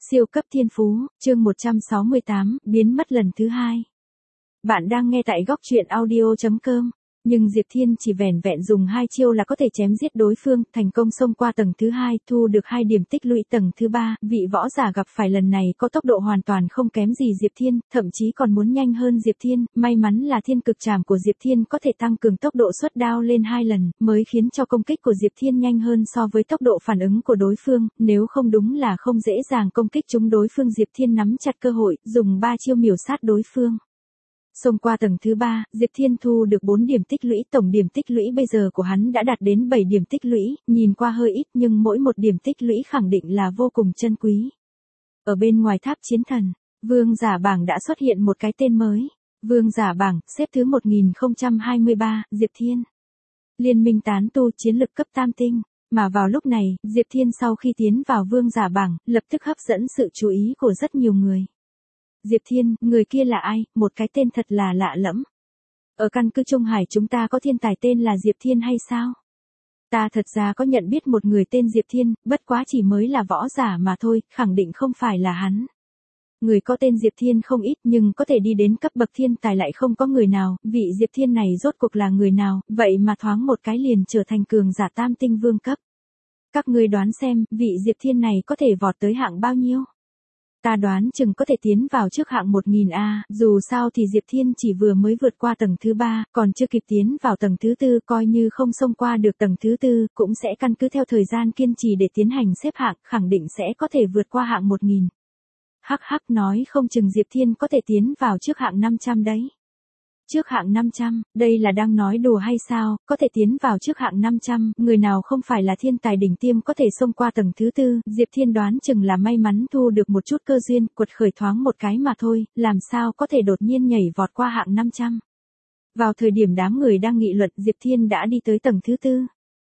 Siêu cấp thiên phú, chương 168, biến mất lần thứ hai. Bạn đang nghe tại góc truyện audio.com. Nhưng Diệp Thiên chỉ vẻn vẹn dùng 2 chiêu là có thể chém giết đối phương, thành công xông qua tầng thứ 2, thu được 2 điểm tích lũy tầng thứ 3. Vị võ giả gặp phải lần này có tốc độ hoàn toàn không kém gì Diệp Thiên, thậm chí còn muốn nhanh hơn Diệp Thiên. May mắn là thiên cực trảm của Diệp Thiên có thể tăng cường tốc độ xuất đao lên 2 lần, mới khiến cho công kích của Diệp Thiên nhanh hơn so với tốc độ phản ứng của đối phương, nếu không đúng là không dễ dàng công kích chúng đối phương. Diệp Thiên nắm chặt cơ hội, dùng 3 chiêu miểu sát đối phương. Xông qua tầng thứ 3, Diệp Thiên thu được 4 điểm tích lũy, tổng điểm tích lũy bây giờ của hắn đã đạt đến 7 điểm tích lũy, nhìn qua hơi ít nhưng mỗi một điểm tích lũy khẳng định là vô cùng chân quý. Ở bên ngoài tháp chiến thần, vương giả bảng đã xuất hiện một cái tên mới. Vương giả bảng, xếp thứ 1023, Diệp Thiên. Liên minh tán tu chiến lực cấp tam tinh. Mà vào lúc này, Diệp Thiên sau khi tiến vào vương giả bảng, lập tức hấp dẫn sự chú ý của rất nhiều người. Diệp Thiên, người kia là ai? Một cái tên thật là lạ lẫm. Ở căn cứ Trung Hải chúng ta có thiên tài tên là Diệp Thiên hay sao? Ta thật ra có nhận biết một người tên Diệp Thiên, bất quá chỉ mới là võ giả mà thôi, khẳng định không phải là hắn. Người có tên Diệp Thiên không ít nhưng có thể đi đến cấp bậc thiên tài lại không có người nào, vị Diệp Thiên này rốt cuộc là người nào, vậy mà thoáng một cái liền trở thành cường giả tam tinh vương cấp. Các ngươi đoán xem, vị Diệp Thiên này có thể vọt tới hạng bao nhiêu? Ta đoán chừng có thể tiến vào trước hạng 1000A, dù sao thì Diệp Thiên chỉ vừa mới vượt qua tầng thứ 3, còn chưa kịp tiến vào tầng thứ 4, coi như không xông qua được tầng thứ 4, cũng sẽ căn cứ theo thời gian kiên trì để tiến hành xếp hạng, khẳng định sẽ có thể vượt qua hạng 1000. Hắc hắc, nói không chừng Diệp Thiên có thể tiến vào trước hạng 500 đấy. Trước hạng 500, đây là đang nói đùa hay sao? Có thể tiến vào trước hạng 500, người nào không phải là thiên tài đỉnh tiêm có thể xông qua tầng thứ 4, Diệp Thiên đoán chừng là may mắn thu được một chút cơ duyên, quật khởi thoáng một cái mà thôi, làm sao có thể đột nhiên nhảy vọt qua hạng 500. Vào thời điểm đám người đang nghị luận, Diệp Thiên đã đi tới tầng thứ 4.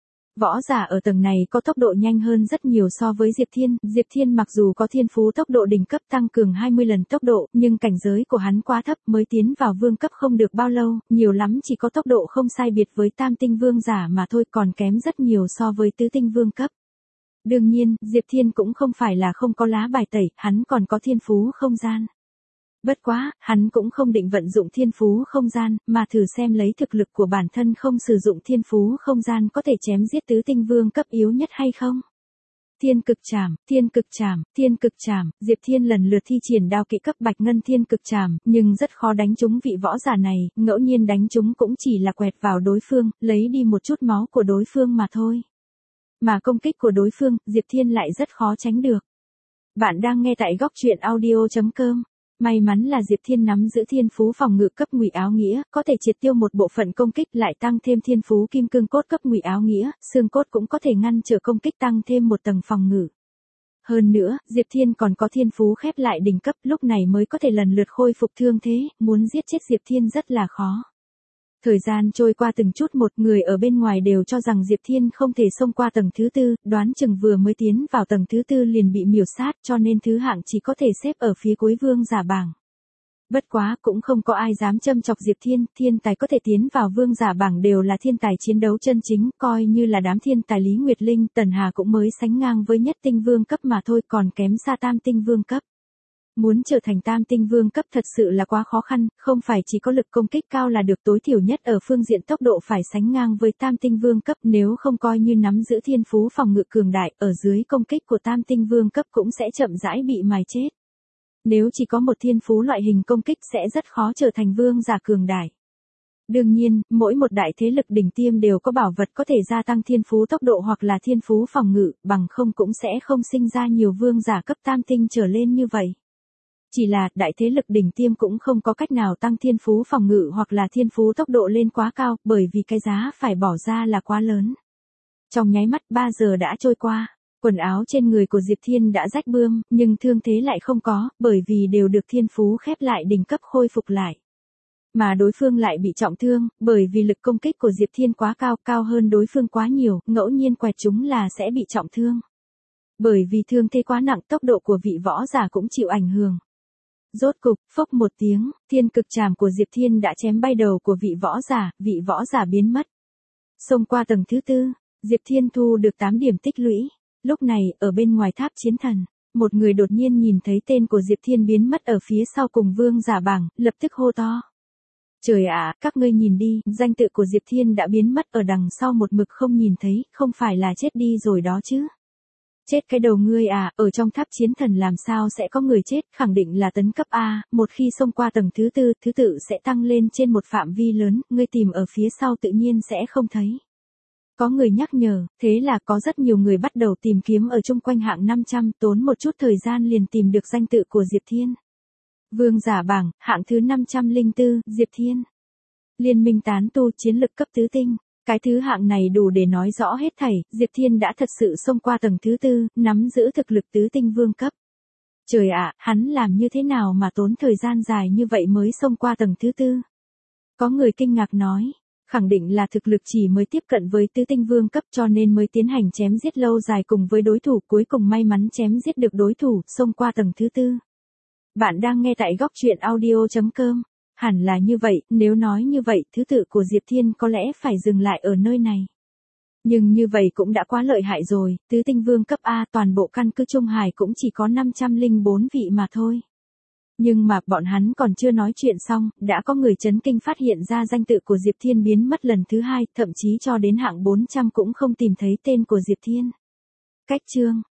Võ giả ở tầng này có tốc độ nhanh hơn rất nhiều so với Diệp Thiên. Diệp Thiên mặc dù có thiên phú tốc độ đỉnh cấp tăng cường 20 lần tốc độ, nhưng cảnh giới của hắn quá thấp, mới tiến vào vương cấp không được bao lâu, nhiều lắm chỉ có tốc độ không sai biệt với tam tinh vương giả mà thôi, còn kém rất nhiều so với tứ tinh vương cấp. Đương nhiên, Diệp Thiên cũng không phải là không có lá bài tẩy, hắn còn có thiên phú không gian. Bất quá, hắn cũng không định vận dụng thiên phú không gian, mà thử xem lấy thực lực của bản thân không sử dụng thiên phú không gian có thể chém giết tứ tinh vương cấp yếu nhất hay không. Thiên cực trảm, thiên cực trảm, thiên cực trảm, Diệp Thiên lần lượt thi triển đao kỹ cấp bạch ngân thiên cực trảm, nhưng rất khó đánh trúng vị võ giả này, ngẫu nhiên đánh trúng cũng chỉ là quẹt vào đối phương, lấy đi một chút máu của đối phương mà thôi. Mà công kích của đối phương, Diệp Thiên lại rất khó tránh được. Bạn đang nghe tại góc truyện audio.com. May mắn là Diệp Thiên nắm giữ thiên phú phòng ngự cấp ngụy áo nghĩa, có thể triệt tiêu một bộ phận công kích, lại tăng thêm thiên phú kim cương cốt cấp ngụy áo nghĩa, xương cốt cũng có thể ngăn trở công kích, tăng thêm một tầng phòng ngự. Hơn nữa, Diệp Thiên còn có thiên phú khép lại đỉnh cấp, lúc này mới có thể lần lượt khôi phục thương thế, muốn giết chết Diệp Thiên rất là khó. Thời gian trôi qua từng chút một, người ở bên ngoài đều cho rằng Diệp Thiên không thể xông qua tầng thứ 4, đoán chừng vừa mới tiến vào tầng thứ 4 liền bị miểu sát, cho nên thứ hạng chỉ có thể xếp ở phía cuối vương giả bảng. Bất quá, cũng không có ai dám châm chọc Diệp Thiên, thiên tài có thể tiến vào vương giả bảng đều là thiên tài chiến đấu chân chính, coi như là đám thiên tài Lý Nguyệt Linh, Tần Hà cũng mới sánh ngang với nhất tinh vương cấp mà thôi, còn kém xa tam tinh vương cấp. Muốn trở thành tam tinh vương cấp thật sự là quá khó khăn, không phải chỉ có lực công kích cao là được, tối thiểu nhất ở phương diện tốc độ phải sánh ngang với tam tinh vương cấp, nếu không coi như nắm giữ thiên phú phòng ngự cường đại, ở dưới công kích của tam tinh vương cấp cũng sẽ chậm rãi bị mài chết. Nếu chỉ có một thiên phú loại hình công kích sẽ rất khó trở thành vương giả cường đại. Đương nhiên, mỗi một đại thế lực đỉnh tiêm đều có bảo vật có thể gia tăng thiên phú tốc độ hoặc là thiên phú phòng ngự, bằng không cũng sẽ không sinh ra nhiều vương giả cấp tam tinh trở lên như vậy. Chỉ là, đại thế lực đỉnh tiêm cũng không có cách nào tăng thiên phú phòng ngự hoặc là thiên phú tốc độ lên quá cao, bởi vì cái giá phải bỏ ra là quá lớn. Trong nháy mắt 3 giờ đã trôi qua, quần áo trên người của Diệp Thiên đã rách bươm, nhưng thương thế lại không có, bởi vì đều được thiên phú khép lại đỉnh cấp khôi phục lại. Mà đối phương lại bị trọng thương, bởi vì lực công kích của Diệp Thiên quá cao, cao hơn đối phương quá nhiều, ngẫu nhiên quẹt chúng là sẽ bị trọng thương. Bởi vì thương thế quá nặng, tốc độ của vị võ giả cũng chịu ảnh hưởng. Rốt cục, phốc một tiếng, thiên cực trảm của Diệp Thiên đã chém bay đầu của vị võ giả biến mất. Xông qua tầng thứ 4, Diệp Thiên thu được 8 điểm tích lũy. Lúc này, ở bên ngoài tháp chiến thần, Một người đột nhiên nhìn thấy tên của Diệp Thiên biến mất ở phía sau cùng vương giả bảng, lập tức hô to. Trời ạ, các ngươi nhìn đi, danh tự của Diệp Thiên đã biến mất ở đằng sau một mực không nhìn thấy, không phải là chết đi rồi đó chứ. Chết cái đầu ngươi à, ở trong tháp chiến thần làm sao sẽ có người chết, khẳng định là tấn cấp A, một khi xông qua tầng thứ tư, thứ tự sẽ tăng lên trên một phạm vi lớn, ngươi tìm ở phía sau tự nhiên sẽ không thấy. Có người nhắc nhở, thế là có rất nhiều người bắt đầu tìm kiếm ở chung quanh hạng 500, tốn một chút thời gian liền tìm được danh tự của Diệp Thiên. Vương giả bảng, hạng thứ 504, Diệp Thiên. Liên minh tán tu chiến lực cấp tứ tinh. Cái thứ hạng này đủ để nói rõ hết thảy, Diệp Thiên đã thật sự xông qua tầng thứ tư, nắm giữ thực lực tứ tinh vương cấp. Trời ạ, hắn làm như thế nào mà tốn thời gian dài như vậy mới xông qua tầng thứ tư? Có người kinh ngạc nói, khẳng định là thực lực chỉ mới tiếp cận với tứ tinh vương cấp cho nên mới tiến hành chém giết lâu dài cùng với đối thủ, cuối cùng may mắn chém giết được đối thủ, xông qua tầng thứ tư. Bạn đang nghe tại góc truyện audio.com. Hẳn là như vậy, nếu nói như vậy, thứ tự của Diệp Thiên có lẽ phải dừng lại ở nơi này. Nhưng như vậy cũng đã quá lợi hại rồi, tứ tinh vương cấp A toàn bộ căn cứ Trung Hải cũng chỉ có 504 vị mà thôi. Nhưng mà bọn hắn còn chưa nói chuyện xong, đã có người chấn kinh phát hiện ra danh tự của Diệp Thiên biến mất lần thứ hai, thậm chí cho đến hạng 400 cũng không tìm thấy tên của Diệp Thiên. Cách chương